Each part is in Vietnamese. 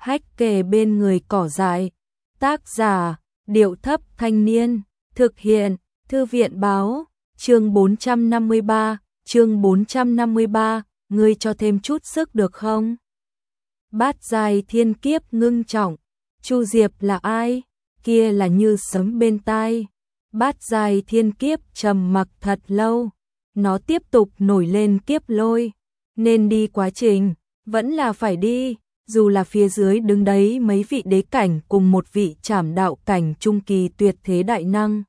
hách kề bên người cỏ dại. Tác giả, Điệu Thấp Thanh Niên. Thực hiện, Thư viện Báo. Chương 453, ngươi cho thêm chút sức được không? Bát giai thiên kiếp ngưng trọng. Chu Diệp là ai? Kia là như sấm bên tai. Bát giai thiên kiếp trầm mặc thật lâu. Nó tiếp tục nổi lên kiếp lôi. Nên đi quá trình, vẫn là phải đi. Dù là phía dưới đứng đấy mấy vị đế cảnh cùng một vị trảm đạo cảnh trung kỳ tuyệt thế đại năng.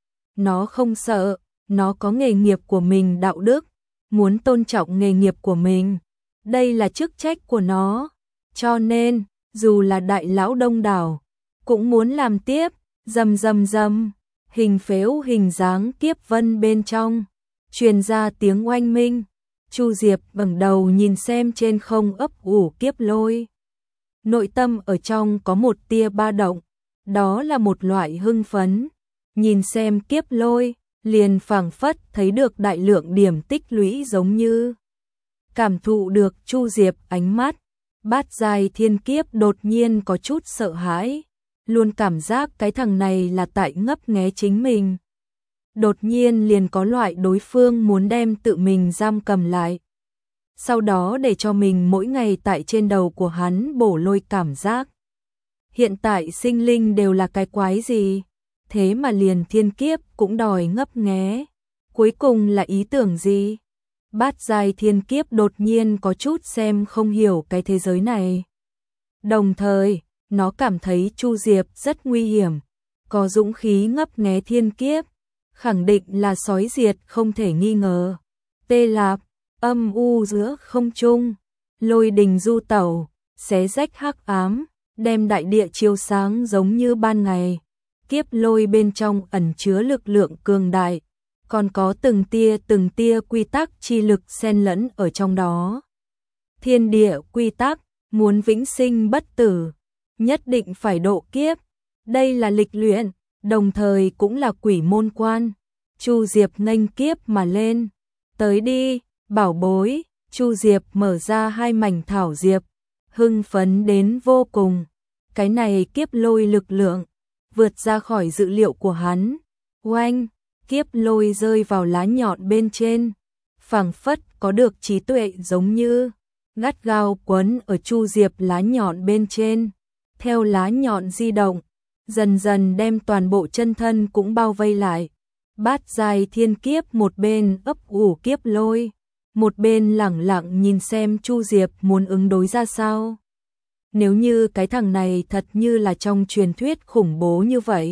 Nó không sợ, nó có nghề nghiệp của mình đạo đức, muốn tôn trọng nghề nghiệp của mình. Đây là chức trách của nó. Cho nên, dù là đại lão đông đảo, cũng muốn làm tiếp. Rầm rầm rầm, hình phếu hình dáng kiếp vân bên trong truyền ra tiếng oanh minh. Chu Diệp ngẩng đầu nhìn xem trên không ấp ủ kiếp lôi. Nội tâm ở trong có một tia ba động, đó là một loại hưng phấn. Nhìn xem kiếp lôi, liền phảng phất thấy được đại lượng điểm tích lũy giống như. Cảm thụ được Chu Diệp ánh mắt, bát giai thiên kiếp đột nhiên có chút sợ hãi, luôn cảm giác cái thằng này là tại ngấp nghé chính mình. Đột nhiên liền có loại đối phương muốn đem tự mình giam cầm lại. Sau đó để cho mình mỗi ngày tại trên đầu của hắn bổ lôi cảm giác. Hiện tại sinh linh đều là cái quái gì? Thế mà liền thiên kiếp cũng đòi ngấp nghé. Cuối cùng là ý tưởng gì? Bát giai thiên kiếp đột nhiên có chút xem không hiểu cái thế giới này. Đồng thời, nó cảm thấy Chu Diệp rất nguy hiểm. Có dũng khí ngấp nghé thiên kiếp, khẳng định là sói diệt không thể nghi ngờ. Tê Lạp, âm u giữa không trung, lôi đình du tẩu, xé rách hắc ám, đem đại địa chiếu sáng giống như ban ngày. Kiếp lôi bên trong ẩn chứa lực lượng cường đại, còn có từng tia quy tắc chi lực xen lẫn ở trong đó. Thiên địa quy tắc, muốn vĩnh sinh bất tử, nhất định phải độ kiếp. Đây là lịch luyện, đồng thời cũng là quỷ môn quan. Chu Diệp nghênh kiếp mà lên. Tới đi, bảo bối. Chu Diệp mở ra hai mảnh thảo diệp, hưng phấn đến vô cùng. Cái này kiếp lôi lực lượng vượt ra khỏi dự liệu của hắn. Oanh, kiếp lôi rơi vào lá nhọn bên trên, phảng phất có được trí tuệ giống như gắt gao quấn ở Chu Diệp lá nhọn bên trên. Theo lá nhọn di động, dần dần đem toàn bộ chân thân cũng bao vây lại. Bát giai thiên kiếp một bên ấp ủ kiếp lôi, một bên lẳng lặng nhìn xem Chu Diệp muốn ứng đối ra sao. Nếu như cái thằng này thật như là trong truyền thuyết khủng bố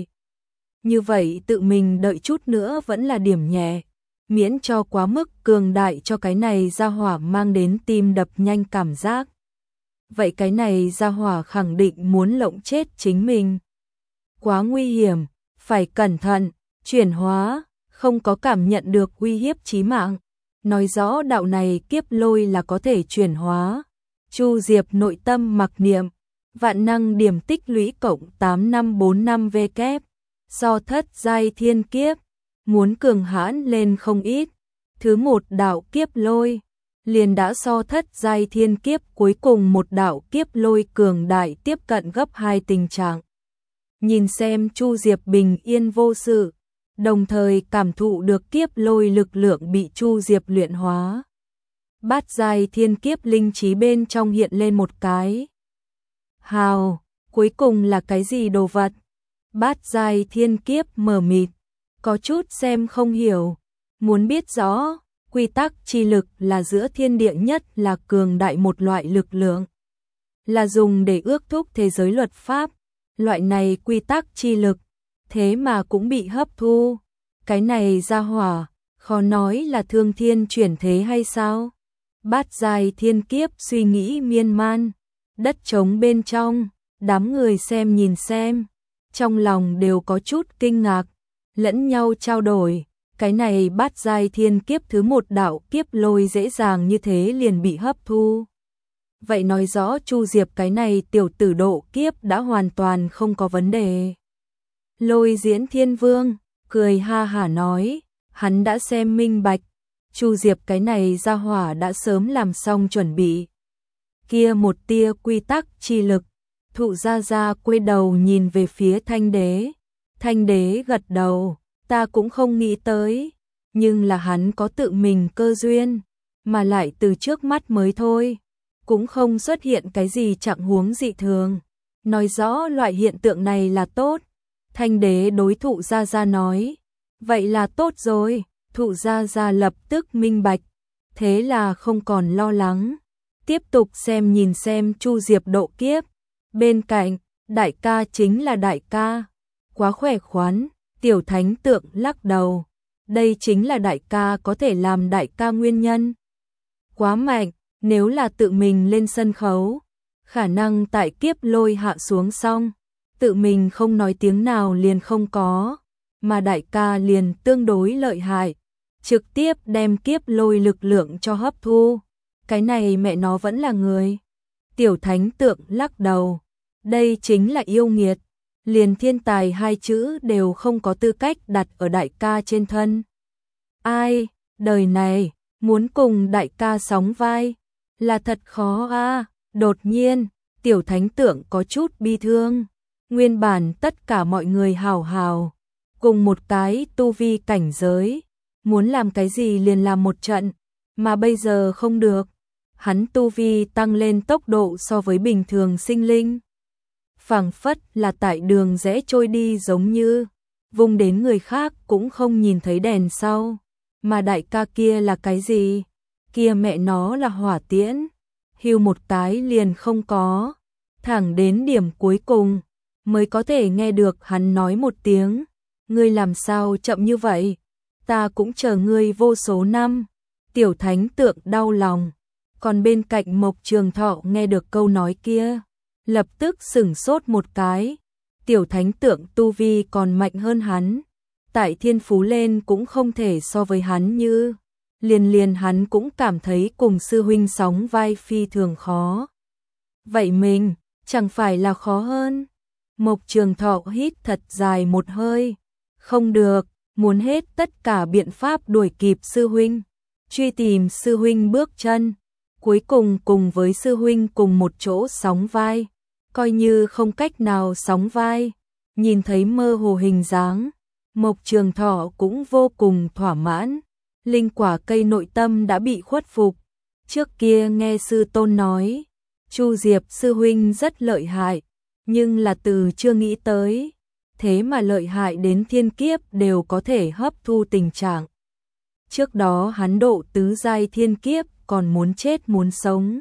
như vậy tự mình đợi chút nữa vẫn là điểm nhẹ, miễn cho quá mức cường đại cho cái này ra hỏa mang đến tim đập nhanh cảm giác. Vậy cái này ra hỏa khẳng định muốn lộng chết chính mình. Quá nguy hiểm, phải cẩn thận, chuyển hóa, không có cảm nhận được uy hiếp chí mạng. Nói rõ đạo này kiếp lôi là có thể chuyển hóa. Chu Diệp nội tâm mặc niệm, vạn năng điểm tích lũy cộng 8545 V kép. Do thất giai thiên kiếp, muốn cường hãn lên không ít. Thứ một đạo kiếp lôi, liền đã so thất giai thiên kiếp cuối cùng một đạo kiếp lôi cường đại tiếp cận gấp 2 tình trạng. Nhìn xem Chu Diệp bình yên vô sự, đồng thời cảm thụ được kiếp lôi lực lượng bị Chu Diệp luyện hóa. Bát giai thiên kiếp linh trí bên trong hiện lên một cái. Hào, cuối cùng là cái gì đồ vật? Bát giai thiên kiếp mờ mịt, có chút xem không hiểu, muốn biết rõ, quy tắc chi lực là giữa thiên địa nhất là cường đại một loại lực lượng, là dùng để ước thúc thế giới luật pháp, loại này quy tắc chi lực, thế mà cũng bị hấp thu, cái này ra hỏa, khó nói là thương thiên chuyển thế hay sao? Bát giai thiên kiếp suy nghĩ miên man, đất trống bên trong, đám người xem nhìn xem, trong lòng đều có chút kinh ngạc, lẫn nhau trao đổi, cái này bát giai thiên kiếp thứ một đạo kiếp lôi dễ dàng như thế liền bị hấp thu. Vậy nói rõ Chu Diệp cái này tiểu tử độ kiếp đã hoàn toàn không có vấn đề. Lôi Diễn Thiên Vương cười ha hả nói, hắn đã xem minh bạch, Chu Diệp cái này ra hỏa đã sớm làm xong chuẩn bị. Kia một tia quy tắc chi lực, Thụ Gia Gia quay đầu nhìn về phía Thanh Đế. Thanh Đế gật đầu, ta cũng không nghĩ tới, nhưng là hắn có tự mình cơ duyên, mà lại từ trước mắt mới thôi, cũng không xuất hiện cái gì trạng huống dị thường, nói rõ loại hiện tượng này là tốt. Thanh Đế đối Thụ Gia Gia nói, vậy là tốt rồi. Thụ Gia Gia lập tức minh bạch, thế là không còn lo lắng, tiếp tục nhìn xem Chu Diệp độ kiếp. Bên cạnh, đại ca chính là đại ca, quá khỏe khoắn. Tiểu Thánh Tượng lắc đầu, đây chính là đại ca có thể làm đại ca nguyên nhân. Quá mạnh, nếu là tự mình lên sân khấu, khả năng tại kiếp lôi hạ xuống xong, tự mình không nói tiếng nào liền không có, mà đại ca liền tương đối lợi hại, trực tiếp đem kiếp lôi lực lượng cho hấp thu. Cái này mẹ nó vẫn là người. Tiểu Thánh Tượng lắc đầu, đây chính là yêu nghiệt, liền thiên tài hai chữ đều không có tư cách đặt ở đại ca trên thân. Ai, đời này, muốn cùng đại ca sóng vai, là thật khó a. Đột nhiên, Tiểu Thánh Tượng có chút bi thương, nguyên bản tất cả mọi người hào hào, cùng một cái tu vi cảnh giới, muốn làm cái gì liền làm một trận, mà bây giờ không được. Hắn tu vi tăng lên tốc độ so với bình thường sinh linh, phảng phất là tại đường rẽ trôi đi giống như, vùng đến người khác cũng không nhìn thấy đèn sau. Mà đại ca kia là cái gì? Kia mẹ nó là hỏa tiễn, hưu một cái liền không có, thẳng đến điểm cuối cùng mới có thể nghe được hắn nói một tiếng, ngươi làm sao chậm như vậy? Ta cũng chờ ngươi vô số năm. Tiểu Thánh Tượng đau lòng, còn bên cạnh Mộc Trường Thọ nghe được câu nói kia, lập tức sửng sốt một cái. Tiểu Thánh Tượng tu vi còn mạnh hơn hắn, tại thiên phú lên cũng không thể so với hắn như, liền hắn cũng cảm thấy cùng sư huynh sóng vai phi thường khó. Vậy mình, chẳng phải là khó hơn? Mộc Trường Thọ hít thật dài một hơi, không được, muốn hết tất cả biện pháp đuổi kịp sư huynh, truy tìm sư huynh bước chân, cuối cùng cùng với sư huynh cùng một chỗ sóng vai, coi như không cách nào sóng vai, nhìn thấy mơ hồ hình dáng, Mộc Trường Thọ cũng vô cùng thỏa mãn. Linh quả cây nội tâm đã bị khuất phục. Trước kia nghe sư tôn nói, Chu Diệp sư huynh rất lợi hại, nhưng là từ chưa nghĩ tới, thế mà lợi hại đến thiên kiếp đều có thể hấp thu tình trạng. Trước đó hắn độ tứ giai thiên kiếp còn muốn chết muốn sống.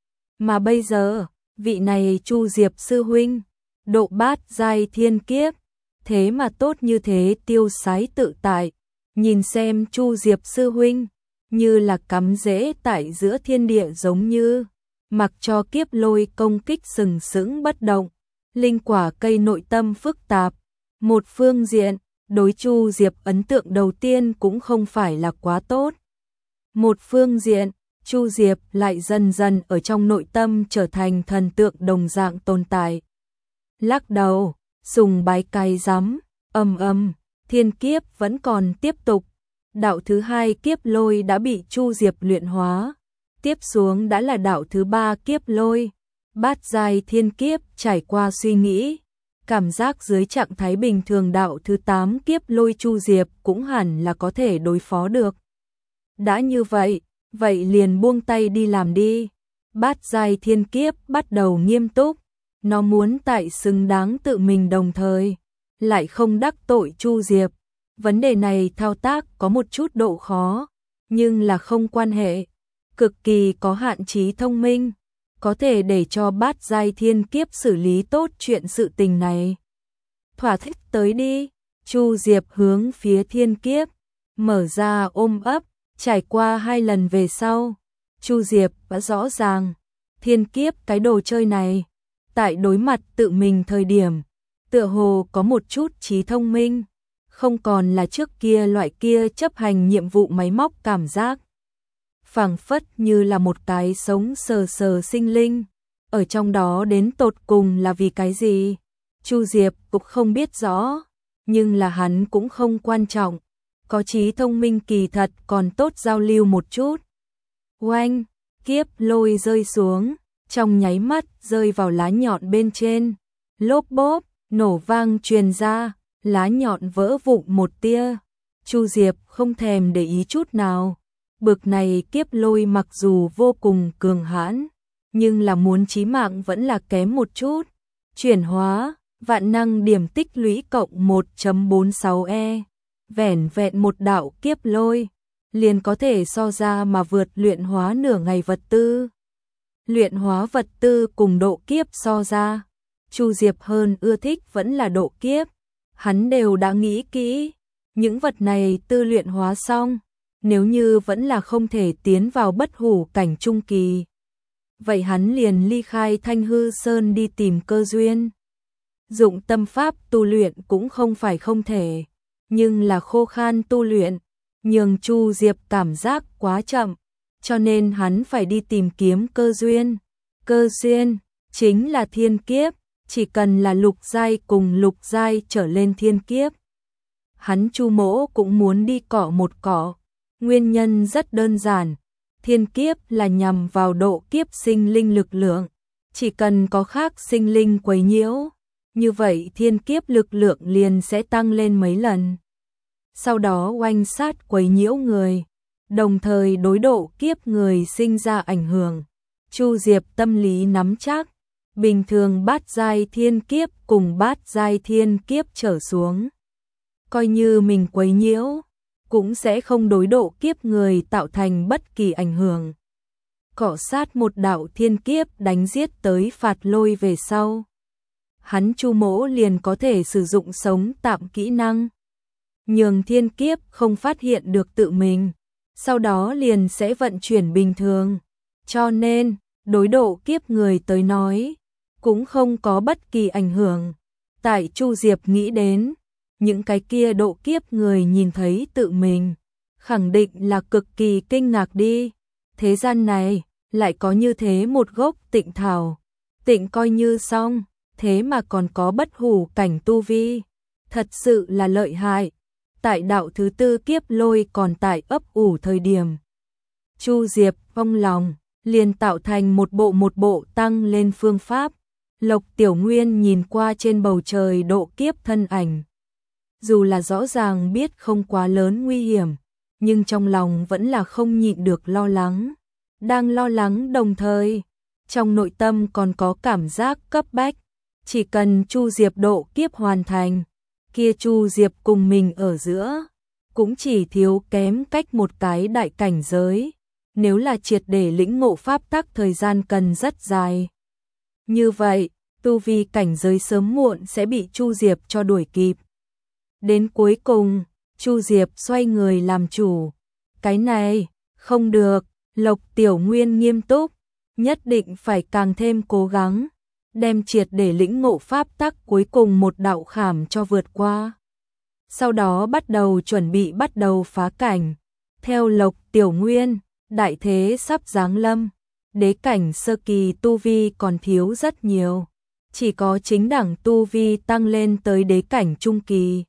Mà bây giờ, vị này Chu Diệp sư huynh, độ bát giai thiên kiếp, thế mà tốt như thế tiêu sái tự tại. Nhìn xem Chu Diệp sư huynh, như là cắm rễ tại giữa thiên địa giống như, mặc cho kiếp lôi công kích sừng sững bất động. Linh quả cây nội tâm phức tạp. Một phương diện, đối Chu Diệp ấn tượng đầu tiên cũng không phải là quá tốt. Một phương diện, Chu Diệp lại dần dần ở trong nội tâm trở thành thần tượng đồng dạng tồn tại. Lắc đầu, sùng bái cay rắm, thiên kiếp vẫn còn tiếp tục. Đạo thứ hai kiếp lôi đã bị Chu Diệp luyện hóa, tiếp xuống đã là đạo thứ ba kiếp lôi. Bát giai thiên kiếp trải qua suy nghĩ, cảm giác dưới trạng thái bình thường đạo thứ 8 kiếp lôi Chu Diệp cũng hẳn là có thể đối phó được. Đã như vậy, vậy liền buông tay đi làm đi. Bát giai thiên kiếp bắt đầu nghiêm túc, nó muốn tại xứng đáng tự mình đồng thời, lại không đắc tội Chu Diệp. Vấn đề này thao tác có một chút độ khó, nhưng là không quan hệ, cực kỳ có hạn trí thông minh, có thể để cho bát giai thiên kiếp xử lý tốt chuyện sự tình này. Thỏa thích tới đi. Chu Diệp hướng phía thiên kiếp, mở ra ôm ấp, trải qua 2 lần về sau, Chu Diệp đã rõ ràng, thiên kiếp cái đồ chơi này, tại đối mặt tự mình thời điểm, tựa hồ có một chút trí thông minh, không còn là trước kia loại kia chấp hành nhiệm vụ máy móc cảm giác. Phảng phất như là một cái sống sờ sờ sinh linh, ở trong đó đến tột cùng là vì cái gì, Chu Diệp cũng không biết rõ, nhưng là hắn cũng không quan trọng, có trí thông minh kỳ thật còn tốt giao lưu một chút. Oanh, kiếp lôi rơi xuống, trong nháy mắt rơi vào lá nhọn bên trên. Lốp bốp, nổ vang truyền ra, lá nhọn vỡ vụn một tia. Chu Diệp không thèm để ý chút nào. Bực này kiếp lôi mặc dù vô cùng cường hãn, nhưng là muốn chí mạng vẫn là kém một chút. Chuyển hóa, vạn năng điểm tích lũy cộng 1.46e. Vẻn vẹn một đạo kiếp lôi, liền có thể so ra mà vượt luyện hóa nửa ngày vật tư. Luyện hóa vật tư cùng độ kiếp so ra, Chu Diệp hơn ưa thích vẫn là độ kiếp. Hắn đều đã nghĩ kỹ, những vật này tư luyện hóa xong, nếu như vẫn là không thể tiến vào bất hủ cảnh trung kỳ, vậy hắn liền ly khai Thanh Hư Sơn đi tìm cơ duyên. Dụng tâm pháp tu luyện cũng không phải không thể, nhưng là khô khan tu luyện, nhường Chu Diệp cảm giác quá chậm, cho nên hắn phải đi tìm kiếm cơ duyên. Cơ duyên chính là thiên kiếp, chỉ cần là lục giai cùng lục giai trở lên thiên kiếp. Hắn Chu Mỗ cũng muốn đi cọ một cọ, nguyên nhân rất đơn giản, thiên kiếp là nhằm vào độ kiếp sinh linh lực lượng, chỉ cần có khác sinh linh quấy nhiễu, như vậy thiên kiếp lực lượng liền sẽ tăng lên mấy lần. Sau đó oanh sát quấy nhiễu người, đồng thời đối độ kiếp người sinh ra ảnh hưởng. Chu Diệp tâm lý nắm chắc, bình thường bát giai thiên kiếp cùng bát giai thiên kiếp trở xuống, coi như mình quấy nhiễu, cũng sẽ không đối độ kiếp người tạo thành bất kỳ ảnh hưởng. Cọ sát một đạo thiên kiếp đánh giết tới phạt lôi về sau, hắn Chu Mỗ liền có thể sử dụng sống tạm kỹ năng, nhường thiên kiếp không phát hiện được tự mình, sau đó liền sẽ vận chuyển bình thường. Cho nên, đối độ kiếp người tới nói, cũng không có bất kỳ ảnh hưởng. Tại Chu Diệp nghĩ đến, những cái kia độ kiếp người nhìn thấy tự mình, khẳng định là cực kỳ kinh ngạc đi. Thế gian này, lại có như thế một gốc tịnh thảo, tịnh coi như xong, thế mà còn có bất hủ cảnh tu vi, thật sự là lợi hại. Tại đạo thứ tư kiếp lôi còn tại ấp ủ thời điểm, Chu Diệp phong lòng, liền tạo thành một bộ tăng lên phương pháp. Lộc Tiểu Nguyên nhìn qua trên bầu trời độ kiếp thân ảnh, dù là rõ ràng biết không quá lớn nguy hiểm, nhưng trong lòng vẫn là không nhịn được lo lắng. Đang lo lắng đồng thời, trong nội tâm còn có cảm giác cấp bách, chỉ cần Chu Diệp độ kiếp hoàn thành, kia Chu Diệp cùng mình ở giữa, cũng chỉ thiếu kém cách một cái đại cảnh giới, nếu là triệt để lĩnh ngộ pháp tắc thời gian cần rất dài. Như vậy, tu vi cảnh giới sớm muộn sẽ bị Chu Diệp cho đuổi kịp. Đến cuối cùng, Chu Diệp xoay người làm chủ. Cái này, không được, Lộc Tiểu Nguyên nghiêm túc, nhất định phải càng thêm cố gắng, đem triệt để lĩnh ngộ pháp tắc cuối cùng một đạo khảm cho vượt qua. Sau đó chuẩn bị bắt đầu phá cảnh. Theo Lộc Tiểu Nguyên, đại thế sắp giáng lâm, đế cảnh sơ kỳ tu vi còn thiếu rất nhiều, chỉ có chính đẳng tu vi tăng lên tới đế cảnh trung kỳ,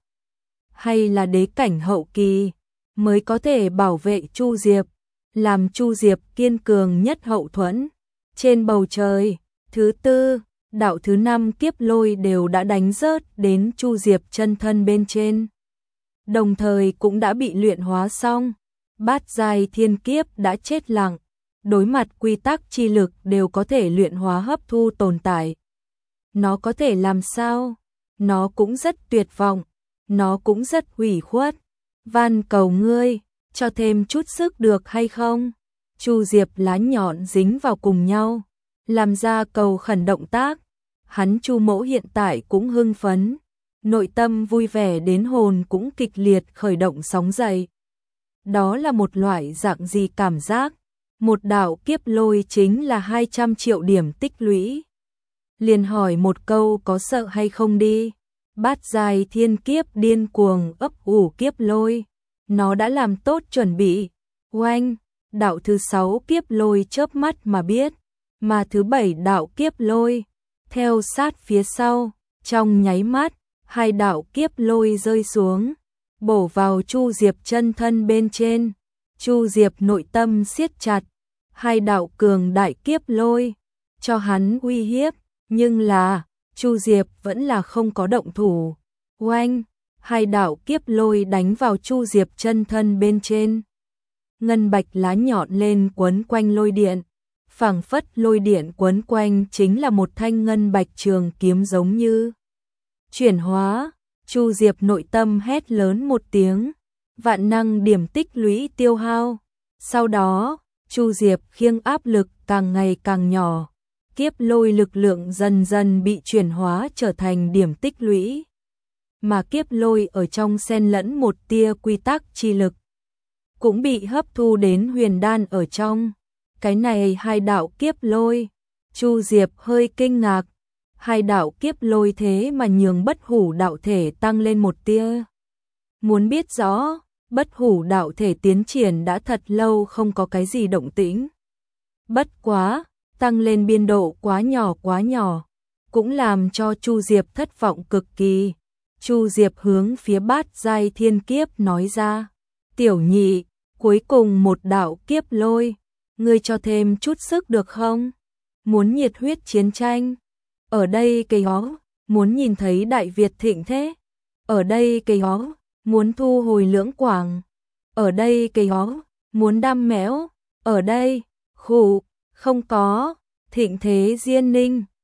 hay là đế cảnh hậu kỳ, mới có thể bảo vệ Chu Diệp, làm Chu Diệp kiên cường nhất hậu thuẫn. Trên bầu trời, thứ tư, đạo thứ năm kiếp lôi đều đã đánh rớt đến Chu Diệp chân thân bên trên, đồng thời cũng đã bị luyện hóa xong. Bát giai thiên kiếp đã chết lặng, đối mặt quy tắc chi lực đều có thể luyện hóa hấp thu tồn tại. Nó có thể làm sao? Nó cũng rất tuyệt vọng, nó cũng rất hủy khuất. Van cầu ngươi, cho thêm chút sức được hay không? Chu Diệp lá nhọn dính vào cùng nhau, làm ra cầu khẩn động tác. Hắn Chu Mỗ hiện tại cũng hưng phấn, nội tâm vui vẻ đến hồn cũng kịch liệt khởi động sóng dậy. Đó là một loại dạng gì cảm giác? Một đạo kiếp lôi chính là 200 triệu điểm tích lũy. Liền hỏi một câu có sợ hay không đi. Bát giai thiên kiếp điên cuồng ấp ủ kiếp lôi, nó đã làm tốt chuẩn bị. Oanh, đạo thứ 6 kiếp lôi chớp mắt mà biết, mà thứ 7 đạo kiếp lôi theo sát phía sau, trong nháy mắt, 2 đạo kiếp lôi rơi xuống, bổ vào Chu Diệp chân thân bên trên. Chu Diệp nội tâm siết chặt, 2 đạo cường đại kiếp lôi cho hắn uy hiếp, nhưng là Chu Diệp vẫn là không có động thủ. Oanh, hai đạo kiếp lôi đánh vào Chu Diệp chân thân bên trên. Ngân bạch lá nhọn lên quấn quanh lôi điện, phảng phất lôi điện quấn quanh chính là một thanh ngân bạch trường kiếm giống như. Chuyển hóa, Chu Diệp nội tâm hét lớn một tiếng, vạn năng điểm tích lũy tiêu hao. Sau đó, Chu Diệp khiêng áp lực càng ngày càng nhỏ, kiếp lôi lực lượng dần dần bị chuyển hóa trở thành điểm tích lũy. Mà kiếp lôi ở trong xen lẫn một tia quy tắc chi lực, cũng bị hấp thu đến huyền đan ở trong. Cái này hai đạo kiếp lôi, Chu Diệp hơi kinh ngạc, hai đạo kiếp lôi thế mà nhường bất hủ đạo thể tăng lên một tia. Muốn biết rõ, bất hủ đạo thể tiến triển đã thật lâu không có cái gì động tĩnh. Bất quá, tăng lên biên độ quá nhỏ, cũng làm cho Chu Diệp thất vọng cực kỳ. Chu Diệp hướng phía Bát Giai Thiên Kiếp nói ra, tiểu nhị, cuối cùng một đạo kiếp lôi, ngươi cho thêm chút sức được không? Muốn nhiệt huyết chiến tranh, ở đây cây hó, muốn nhìn thấy Đại Việt thịnh thế, ở đây cây hó, muốn thu hồi Lưỡng Quảng, ở đây cây hó, muốn đam mẽo, ở đây, khụ, không có, thịnh thế Diên Ninh,